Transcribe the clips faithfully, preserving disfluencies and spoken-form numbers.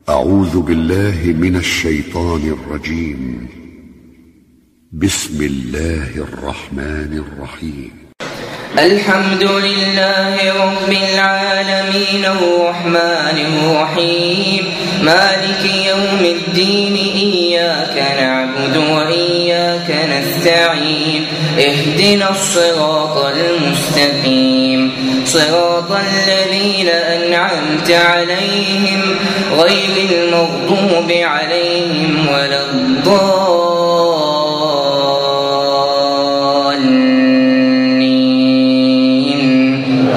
أعوذ بالله من الشيطان الرجيم. بسم الله الرحمن الرحيم. الحمد لله رب العالمين الرحمن الرحيم مالك يوم الدين إياك نعبد وإياك نستعين اهدنا الصراط المستقيم صراط الذين أنعمت عليهم غير المغضوب عليهم ولا الضالين.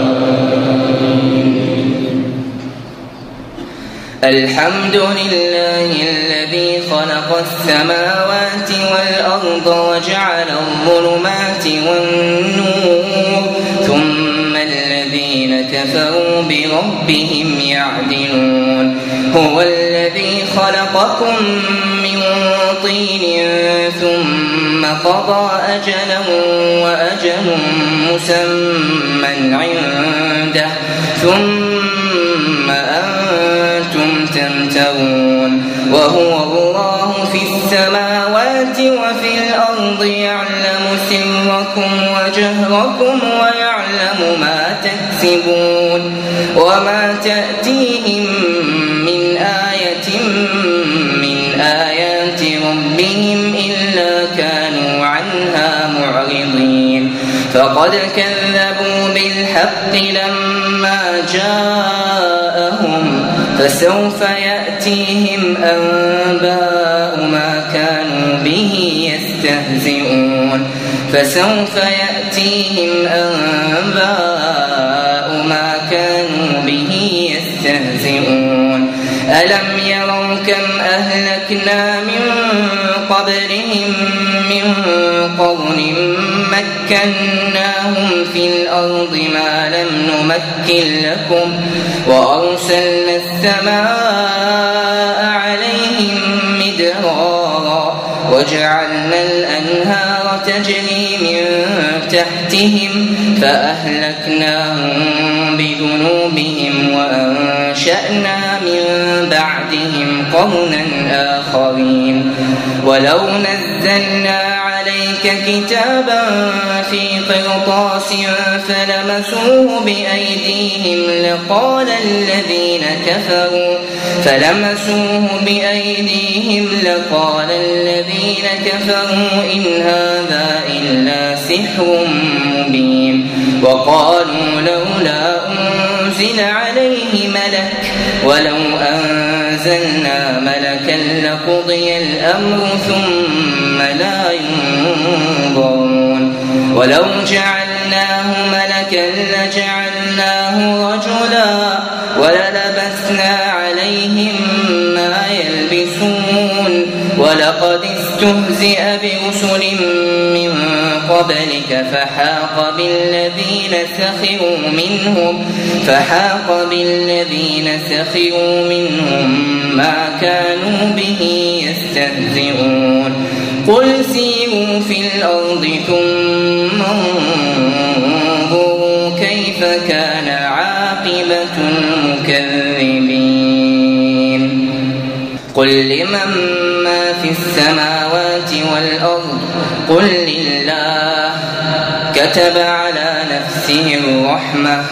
الحمد لله الذي خلق السماوات والأرض وجعل الظلمات والنور ثم الذين كفروا بربهم يعدلون. هو الذي خلقكم من طين ثم قضى أجلا وأجل مسمى عنده ثم أنتم تمترون. وهو الله في السماوات وفي الأرض يعلم سركم وجهركم ويعلم ما تكسبون وما تأتيهم من آية من آيات ربهم إلا كانوا عنها معرضين. فقد كذبوا بالحق لما جاءهم فسوف يأتيهم أنباء ما كانوا به يستهزئون فسوف يأتيهم أنباء ما كانوا به يستهزئون. ألم يروا كم أهلكنا من قبلهم من قرن مكناهم في الأرض ما لم نمكن لكم وأرسلنا السماء عليهم مدرارا وجعلنا الأنهار تجري من تحتهم فأهلكناهم بذنوبهم وأنشأنا من بعدهم قرنا آخرين. ولو نزلنا عليك كتابا في قرطاس فلمسوه بأيديهم لقال الذين كفروا فلمسوه بأيديهم لقال الذين كفروا إن هذا إلا سحر مبين. وقالوا لولا أنزل عليه ملك ولو أنزلنا ملكا لقضي الأمر ثم لا ينظرون. ولو جعلناه ملكا لجعلناه رجلا وللبسنا عليهم ما يلبسون. ولقد استهزئ برسل من قبلك فحاق بالذين سخروا منهم فحاق بالذين سخروا منهم ما كانوا به يستهزئون. قل سيروا في الأرض ثم انظروا كيف كان عاقبة المكذبين. قل لمن ما في السماوات والأرض قل لله كتب على نفسه الرحمة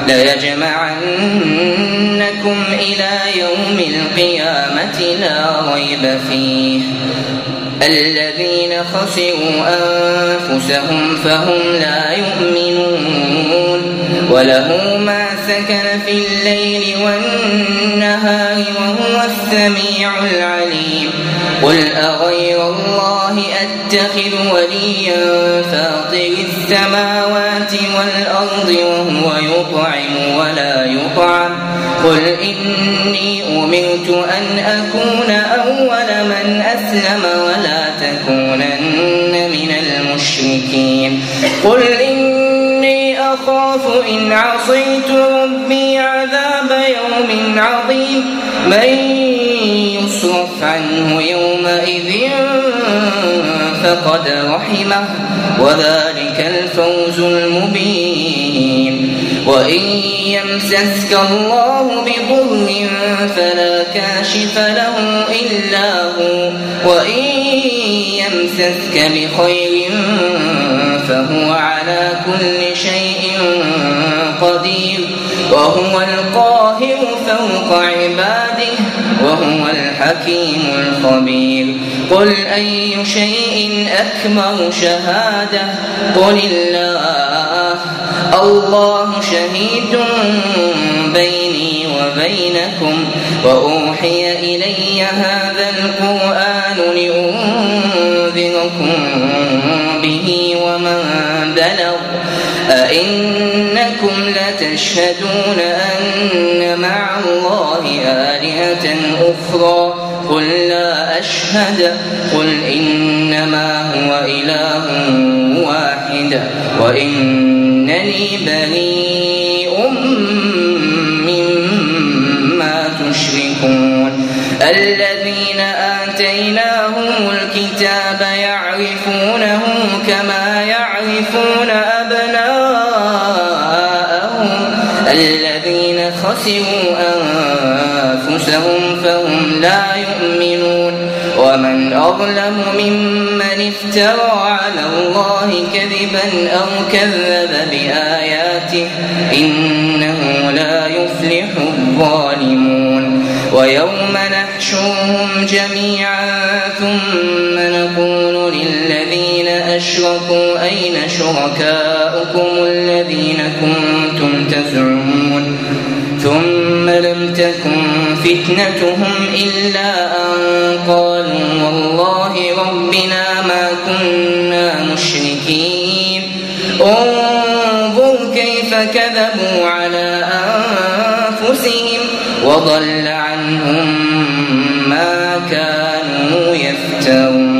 ليجمعنكم إلى يوم القيامة لا ريب فيه. الذين خسروا أنفسهم فهم لا يؤمنون. وله ما سكن في الليل والنهار وهو السميع العليم. قل أغير الله أتخذ وليا فاطر السماوات والأرض وهو يطعم ولا يطعم قل إني أمرت أن أكون أول من أسلم ولا تكونن من المشركين. قل إني أخاف إن عصيت ربي عذاب يوم عظيم. من يصرف عنه يومئذ فقد رحمه وذلك الفوز المبين. وإن يمسسك الله بضر فلا كاشف له إلا هو وإن يمسسك بخير فهو على كل شيء قدير وهو القاهر فوق عباده وهو الحكيم الخبير قل أي شيء أكبر شهادة قل الله الله شهيد بيني وبينكم وأوحي إلي هذا القرآن لأنذركم به ومن بلغ أئنكم لتشهدون أن مع الله آلهة أخرى قل لا أشهد قل إنما هو إله واحد وإنني بريء مما تشركون الذين آتيناهم الكتاب يعرفونه كما يعرفون أبناءهم الذين خسروا أنفسهم فهم لا يؤمنون ومن أظلم ممن افترى على الله كذبا أو كذب بآياته إنه لا يفلح الظالمون ويوم نحشرهم جميعا ثم نقول للذين أشركوا أين شركاؤكم الذين كنتم تزعمون ثم لم تكن فتنتهم إلا أن قالوا والله ربنا ما كنا مشركين انظر كيف كذبوا على أنفسهم وضل عنهم ما كانوا يفترون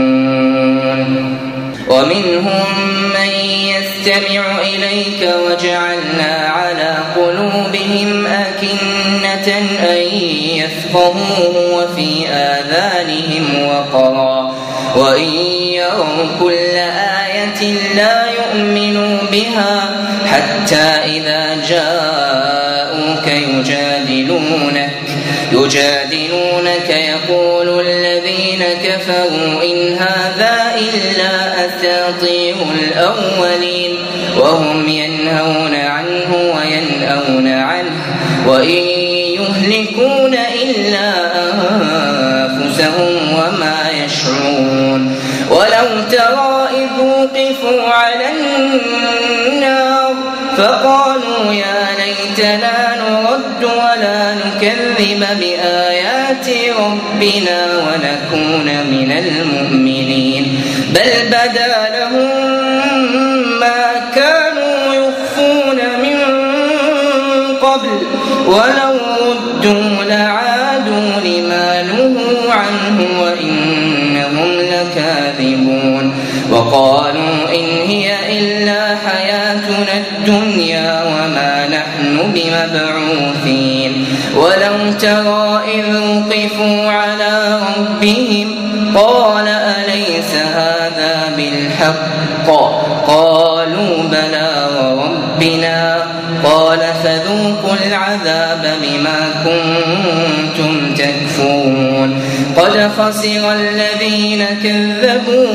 ومنهم من يستمع إليك وجعلنا على قلوبهم أكنة أن يفقهوه وفي آذانهم وقرا وإن يروا كل آية لا يؤمنوا بها حتى إذا جاءوك يجادلونك يجادلونك يقول الذين كفروا إن هذا إلا أساطير الأولين وهم ينهون عنه وينأون عنه وإن يهلكون إلا أنفسهم وما يشعرون ولو ترى إذ وقفوا على النار فقالوا يا ليتنا نرد ولا نكذب بآيات ربنا ونكون من المؤمنين بل بدا لهم ما كانوا يخفون من قبل ولو ردوا لعادوا لما نهوا عنه وإنهم لكاذبون وقالوا إن هي إلا حياتنا الدنيا وما نحن بمبعوثين ولو ترى إذ وقفوا على ربهم قال أليس هذا بالحق قالوا بلى وربنا قال فذوقوا العذاب بما كنتم تكفرون قد خسر الذين كذبوا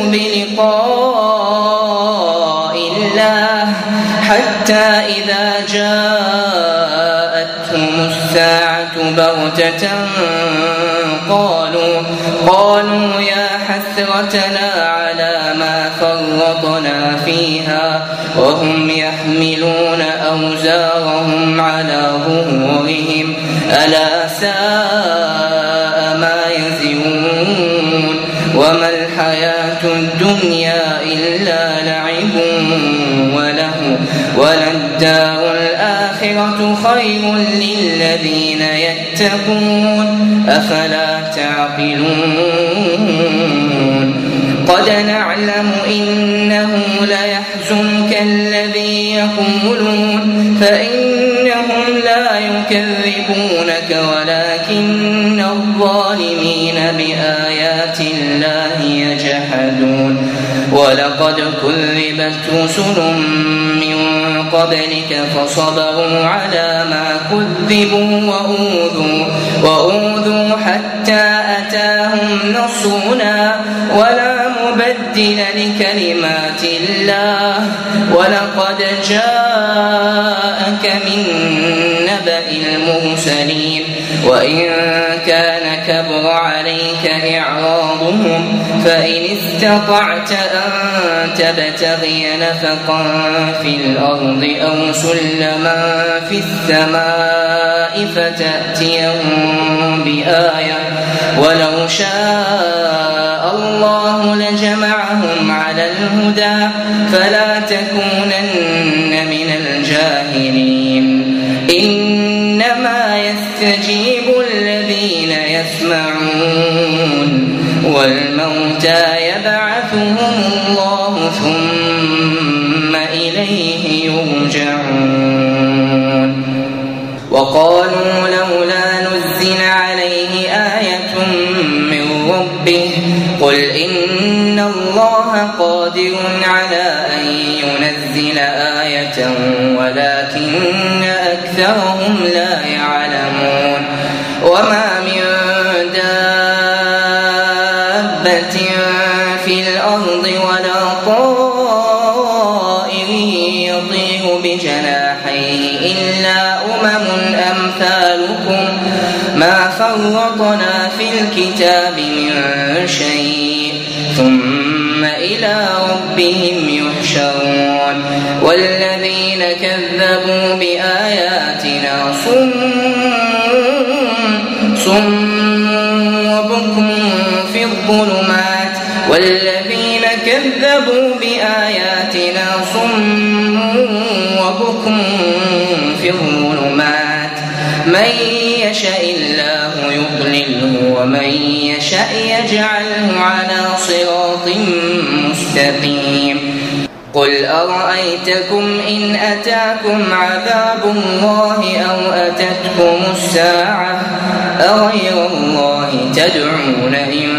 بلقاء الله حتى إذا جاءتهم الساعة بغتة قالوا قالوا يا حسرتنا على ما فرطنا فيها وهم يحملون أوزارهم على ظهورهم ألا ساء ما يزرون وما الحياة الدنيا إلا لعب وله وللدار الآخرة خير للذين يتقون أفلا تعقلون قد نعلم إنه ليحزنك الذي يقولون فإنهم لا يكذبونك ولكن الظالمين بآيات الله يجحدون ولقد كذبت رسل من قبلك فصبروا على ما كذبوا وأوذوا, وأوذوا حتى أتاهم نصرنا ولا مبدل لكلمات الله ولقد جاءك من نبأ المرسلين وإن كان كبر عليك إعراضهم فإن استطعت أن تبتغي نفقا في الأرض أو سلما في السماء فتأتيهم بآية ولو شاء الله لجمعهم على الهدى فلا تكونن من الجاهلين إنما يستجيب الذين يسمعون والموتى يبعثهم الله ثم إليه يرجعون وقالوا لولا نزل عليه آية من ربه قل إن الله قادر على أن ينزل آية ولكن أكثرهم لا يعلمون وما من دابة في الأرض ولا طائر يطير بجناحيه إلا أمم أمثالكم ما فرطنا في الكتاب من شيء ثم إلى ربهم يحشرون والذين كذبوا بآياتنا صم صم وبكم في الظلمات والذين كذبوا بآياتنا صم وبكم في الظلمات من يشاء الله يضلله ومن يشاء يجعله على صراط مستقيم قل أرأيتكم إن أتاكم عذاب الله أو أتتكم الساعة أغير الله تدعون إن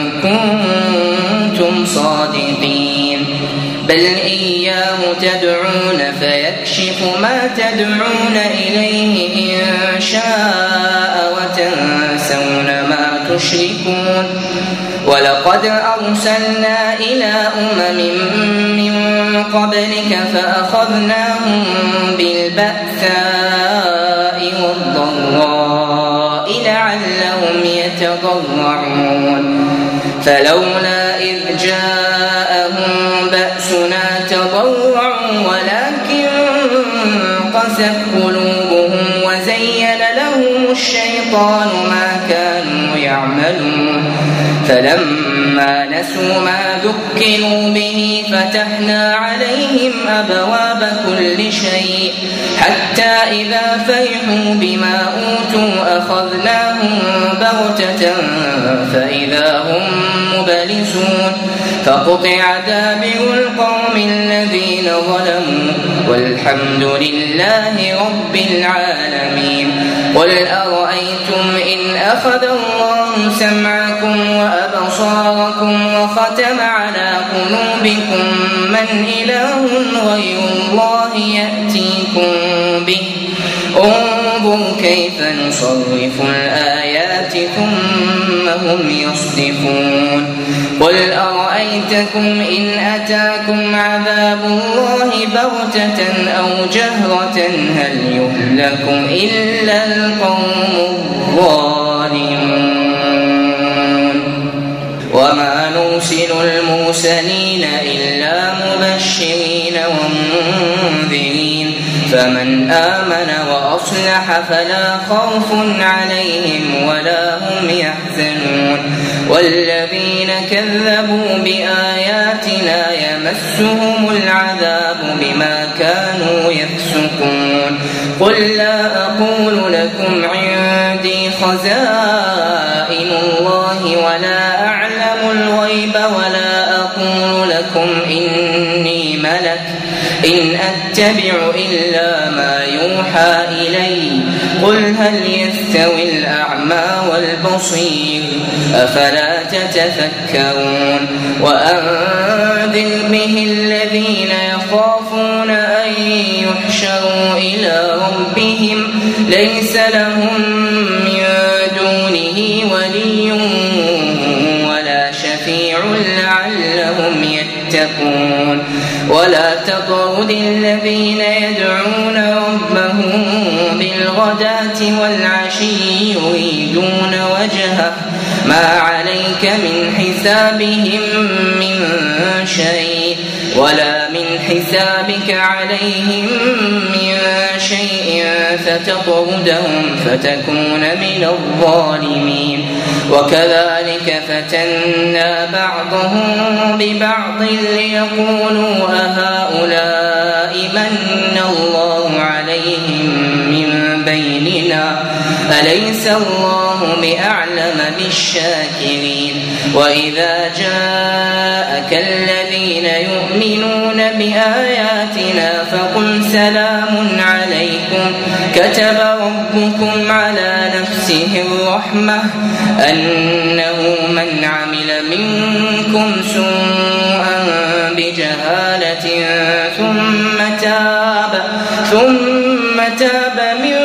كنتم صادقين بل إياه تدعون فيكشف ما تدعون إليه إن شاء وتنسون ما تشركون ولقد أرسلنا إلى أمم من قبلك فأخذناهم بالبأساء والضراء لعلهم يتضرعون فلولا إذ جاءهم بأسنا تضرعوا ولكن قست قلوبهم وزين لهم الشيطان ما كانوا يعملون فلما نسوا ما ذكروا به فتحنا عليهم أبواب كل شيء حتى إذا فرحوا بما أوتوا أخذناهم بغتة فإذا هم مبلسون فقطع دابر القوم الذين ظلموا والحمد لله رب العالمين قل أرأيتم إن أخذ الله سمعكم وأبصاركم وختم على قلوبكم من إله غير الله يأتيكم به انظر كيف نصرف الآيات ثم هم يصدفون قل أرأيتكم إن أتاكم عذاب الله بغتة أو جهرة هل يهلك إلا القوم الظالمون وما نرسل المرسلين إلا مبشرين ومنذرين فمن آمن وأصلح فلا خوف عليهم ولا هم يحزنون والذين كذبوا بآياتنا يمسهم العذاب بما كانوا يفسقون قل لا أقول لكم عندي خزائن الله ولا أعلم الغيب ولا أقول لكم إني ملك إن أتبع إلا ما يوحى إلي قل هل يستوي الأعمى والبصير أفلا تتفكرون وأنذر به الذين يخافون أن أن يحشروا إلى ربهم ليس لهم من دونه ولي ولا شفيع لعلهم يتقون ولا تطرد الذين يدعون ربهم بالغداة والعشي يريدون وجهه ما عليك من حسابهم من شيء ولا من حسابك عليهم من شيء فتطردهم فتكون من الظالمين وكذلك فتنا بعضهم ببعض ليقولوا أهؤلاء من الله عليهم من بيننا أليس الله بأعلم بالشاكرين وإذا جاءك الذين يؤمنون بآياتنا فقل سلام عليكم كتب ربكم على نفسه الرحمة أنه من عمل منكم سوءا بجهالة ثم تاب ثم تاب من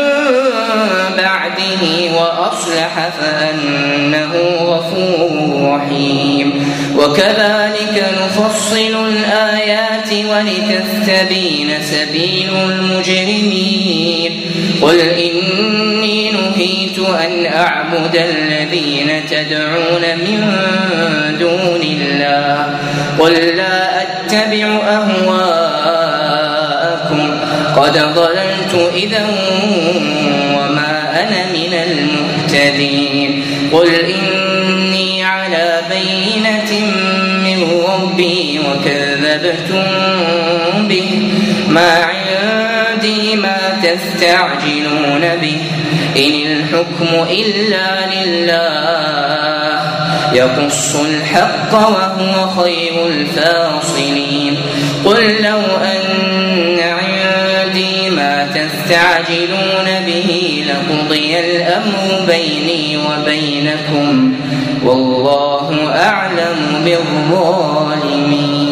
بعده وأصلح فأنه غفور رحيم وكذلك نفصل الآيات ولتستبين سبيل المجرمين قل إني نهيت أن أعبد الذين تدعون من دون الله قل لا أتبع أهواءكم قد ضللت إذا وما أنا من المهتدين قل إني على بينة من ربي وكذبتم به ما عندي ما تستعجلون به إن الحكم إلا لله يقص الحق وهو خير الفاصلين قل لو أن عندي ما تستعجلون به لقضي الأمر بيني وبينكم والله أعلم بالظالمين.